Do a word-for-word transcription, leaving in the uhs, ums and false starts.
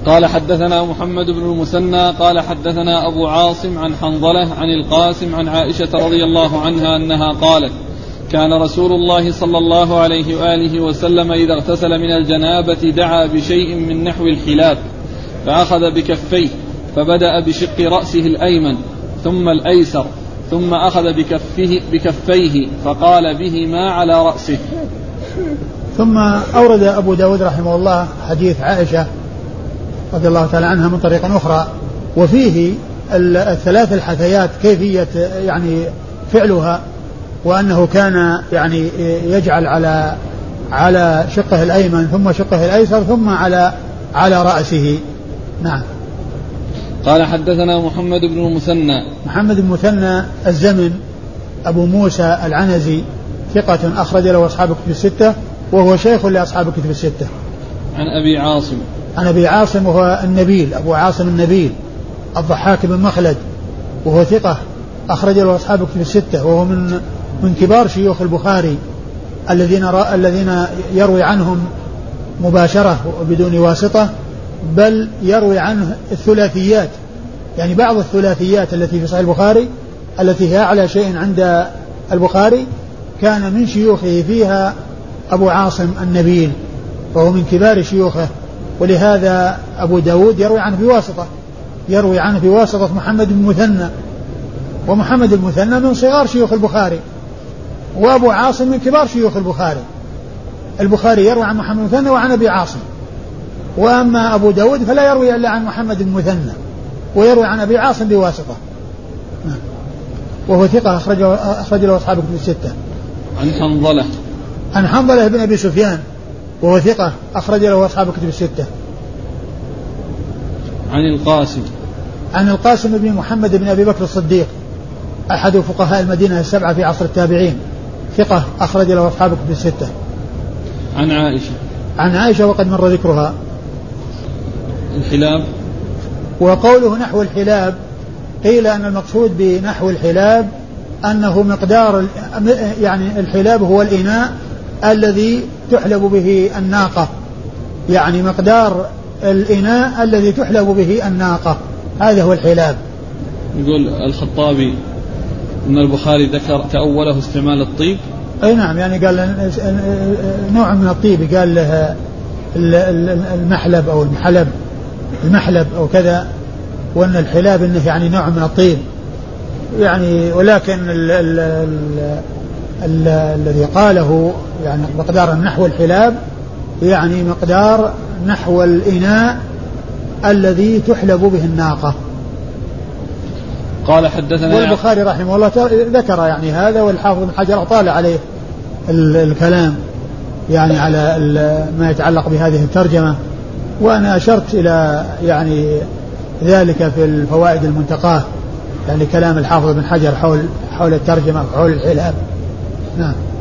قال حدثنا محمد بن المثنى قال حدثنا أبو عاصم عن حنظلة عن القاسم عن عائشة رضي الله عنها أنها قالت كان رسول الله صلى الله عليه وآله وسلم إذا اغتسل من الجنابة دعا بشيء من نحو الحلاب فأخذ بكفيه فبدأ بشق رأسه الأيمن ثم الأيسر ثم أخذ بكفه بكفيه فقال بهما على رأسه. ثم أورد أبو داود رحمه الله حديث عائشة رضي الله تعالى عنها من طريق أخرى وفيه الثلاث الحثيات كيفية يعني فعلها وأنه كان يعني يجعل على على شقه الأيمن ثم شقه الأيسر ثم على على رأسه. نعم. قال حدثنا محمد بن المثنى محمد بن المثنى الزمن أبو موسى العنزي ثقة أخرج له أصحاب الكتب الستة وهو شيخ لأصحاب الكتب الستة. عن أبي عاصم عن أبي عاصم وهو النبيل أبو عاصم النبيل الضحاك بن مخلد وهو ثقة أخرج له أصحاب الكتب الستة وهو من من كبار شيوخ البخاري الذين الذين يروي عنهم مباشرة وبدون واسطة بل يروي عنه الثلاثيات يعني بعض الثلاثيات التي في صحيح البخاري التي هي أعلى شيء عند البخاري كان من شيوخه فيها أبو عاصم النبيل وهو من كبار شيوخه ولهذا أبو داود يروي عنه بواسطة يروي عنه بواسطة محمد بن المثنى ومحمد المثنى من صغار شيوخ البخاري وأبو عاصم من كبار شيوخ البخاري. البخاري يروي عن محمد المثنى وعن أبي عاصم وأما أبو داود فلا يروي إلا عن محمد المثنى ويروي عن أبي عاصم بواسطة وهو ثقة أخرج له أصحاب الكتب الستة. عن حنظلة عن حنظلة بن أبي سفيان وهو ثقة أخرج له أصحاب الكتب الستة. عن القاسم عن القاسم بن محمد بن أبي بكر الصديق أحد فقهاء المدينة السبعة في عصر التابعين ثقة أخرج له أصحاب الكتب الستة. عن عائشة عن عائشة وقد مر ذكرها. الحلاب وقوله نحو الحلاب قيل أن المقصود بنحو الحلاب أنه مقدار يعني الحلاب هو الإناء الذي تحلب به الناقة يعني مقدار الإناء الذي تحلب به الناقة هذا هو الحلاب. يقول الخطابي أن البخاري ذكر تأوله استعمال الطيب. أي نعم يعني قال نوع من الطيب قال له المحلب أو المحلب المحلب أو كذا وأن الحلاب إنه يعني نوع من الطيب يعني ولكن ال ال ال ال الذي قاله يعني مقدار نحو الحلاب يعني مقدار نحو الإناء الذي تحلب به الناقة. قال حدثنا والبخاري رحمه الله ذكر يعني هذا والحافظ بن حجر طال عليه الكلام يعني على ما يتعلق بهذه الترجمة وأنا أشرت إلى يعني ذلك في الفوائد المنتقاة يعني كلام الحافظ بن حجر حول حول الترجمة وحول الحلاب. نعم.